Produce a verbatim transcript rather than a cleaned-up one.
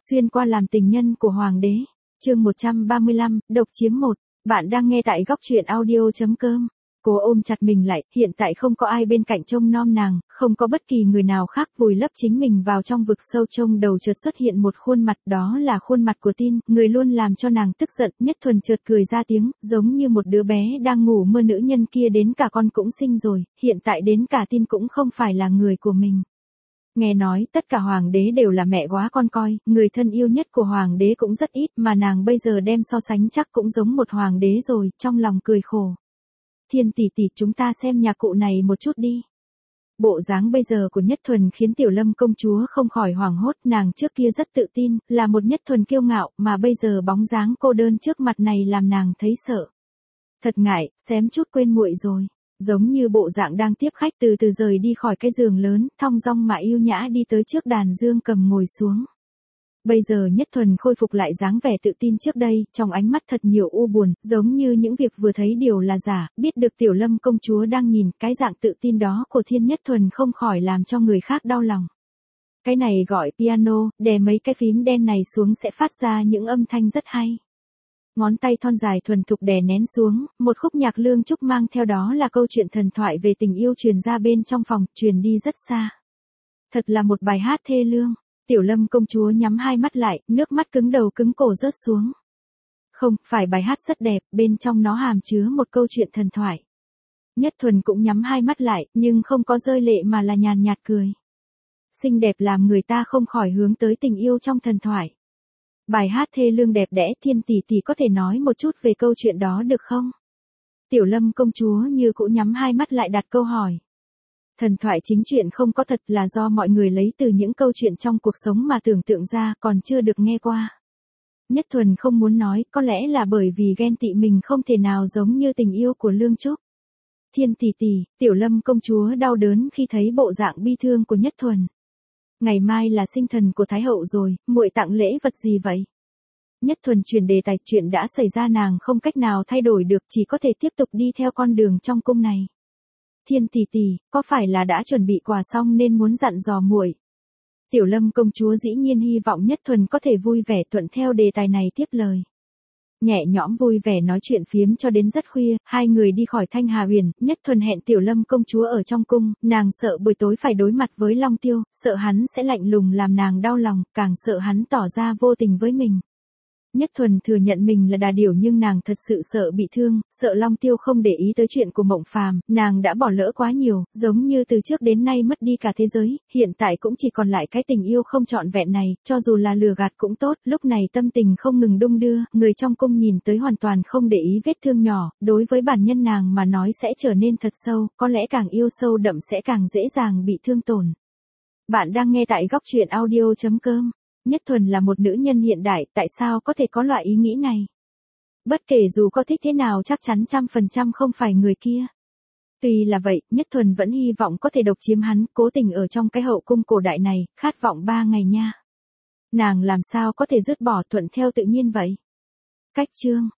Xuyên qua làm tình nhân của hoàng đế. Chương một trăm ba mươi lăm, độc chiếm một. Bạn đang nghe tại góc truyện audio chấm com. Cô ôm chặt mình lại, hiện tại không có ai bên cạnh trông nom nàng, không có bất kỳ người nào khác vùi lấp chính mình vào trong vực sâu. Trông đầu chợt xuất hiện một khuôn mặt, đó là khuôn mặt của Tin, người luôn làm cho nàng tức giận. Nhất Thuần chợt cười ra tiếng, giống như một đứa bé đang ngủ mơ. Nữ nhân kia đến cả con cũng sinh rồi, hiện tại đến cả Tin cũng không phải là người của mình. Nghe nói tất cả hoàng đế đều là mẹ quá con coi, người thân yêu nhất của hoàng đế cũng rất ít, mà nàng bây giờ đem so sánh chắc cũng giống một hoàng đế rồi. Trong lòng cười khổ. Thiên tỷ tỷ, chúng ta xem nhà cụ này một chút đi. Bộ dáng bây giờ của Nhất Thuần khiến Tiểu Lâm công chúa không khỏi hoảng hốt. Nàng trước kia rất tự tin, là một Nhất Thuần kiêu ngạo, mà bây giờ bóng dáng cô đơn trước mặt này làm nàng thấy sợ. Thật ngại, xém chút quên muội rồi. Giống như bộ dạng đang tiếp khách từ từ rời đi khỏi cái giường lớn, thong dong mà yêu nhã đi tới trước đàn dương cầm ngồi xuống. Bây giờ Nhất Thuần khôi phục lại dáng vẻ tự tin trước đây, trong ánh mắt thật nhiều u buồn, giống như những việc vừa thấy đều là giả. Biết được Tiểu Lâm công chúa đang nhìn, cái dạng tự tin đó của Thiên Nhất Thuần không khỏi làm cho người khác đau lòng. Cái này gọi piano, đè mấy cái phím đen này xuống sẽ phát ra những âm thanh rất hay. Ngón tay thon dài thuần thục đè nén xuống, một khúc nhạc lương trúc mang theo đó là câu chuyện thần thoại về tình yêu truyền ra bên trong phòng, truyền đi rất xa. Thật là một bài hát thê lương. Tiểu Lâm công chúa nhắm hai mắt lại, nước mắt cứng đầu cứng cổ rớt xuống. Không, phải bài hát rất đẹp, bên trong nó hàm chứa một câu chuyện thần thoại. Nhất Thuần cũng nhắm hai mắt lại, nhưng không có rơi lệ mà là nhàn nhạt cười. Xinh đẹp làm người ta không khỏi hướng tới tình yêu trong thần thoại. Bài hát thê lương đẹp đẽ, Thiên tỷ tỷ có thể nói một chút về câu chuyện đó được không? Tiểu Lâm công chúa như cũ nhắm hai mắt lại đặt câu hỏi. Thần thoại chính chuyện không có thật, là do mọi người lấy từ những câu chuyện trong cuộc sống mà tưởng tượng ra, còn chưa được nghe qua. Nhất Thuần không muốn nói, có lẽ là bởi vì ghen tị mình không thể nào giống như tình yêu của Lương Trúc. Thiên tỷ tỷ, Tiểu Lâm công chúa đau đớn khi thấy bộ dạng bi thương của Nhất Thuần. Ngày mai là sinh thần của Thái hậu rồi, muội tặng lễ vật gì vậy? Nhất Thuần truyền đề tài, chuyện đã xảy ra nàng không cách nào thay đổi được, chỉ có thể tiếp tục đi theo con đường trong cung này. Thiên tỷ tỷ, có phải là đã chuẩn bị quà xong nên muốn dặn dò muội? Tiểu Lâm công chúa dĩ nhiên hy vọng Nhất Thuần có thể vui vẻ thuận theo đề tài này tiếp lời. Nhẹ nhõm vui vẻ nói chuyện phiếm cho đến rất khuya, hai người đi khỏi Thanh Hà Huyền. Nhất Thuần hẹn Tiểu Lâm công chúa ở trong cung, nàng sợ buổi tối phải đối mặt với Long Tiêu, sợ hắn sẽ lạnh lùng làm nàng đau lòng, càng sợ hắn tỏ ra vô tình với mình. Nhất Thuần thừa nhận mình là đà điểu, nhưng nàng thật sự sợ bị thương, sợ Long Tiêu không để ý tới chuyện của Mộng Phàm. Nàng đã bỏ lỡ quá nhiều, giống như từ trước đến nay mất đi cả thế giới, hiện tại cũng chỉ còn lại cái tình yêu không trọn vẹn này, cho dù là lừa gạt cũng tốt. Lúc này tâm tình không ngừng đung đưa, người trong cung nhìn tới hoàn toàn không để ý vết thương nhỏ, đối với bản nhân nàng mà nói sẽ trở nên thật sâu, có lẽ càng yêu sâu đậm sẽ càng dễ dàng bị thương tổn. Bạn đang nghe tại góc truyện audio chấm com. Nhất Thuần là một nữ nhân hiện đại, tại sao có thể có loại ý nghĩ này? Bất kể dù có thích thế nào chắc chắn trăm phần trăm không phải người kia. Tuy là vậy, Nhất Thuần vẫn hy vọng có thể độc chiếm hắn, cố tình ở trong cái hậu cung cổ đại này, khát vọng ba ngày nha. Nàng làm sao có thể dứt bỏ thuận theo tự nhiên vậy? Cách chương.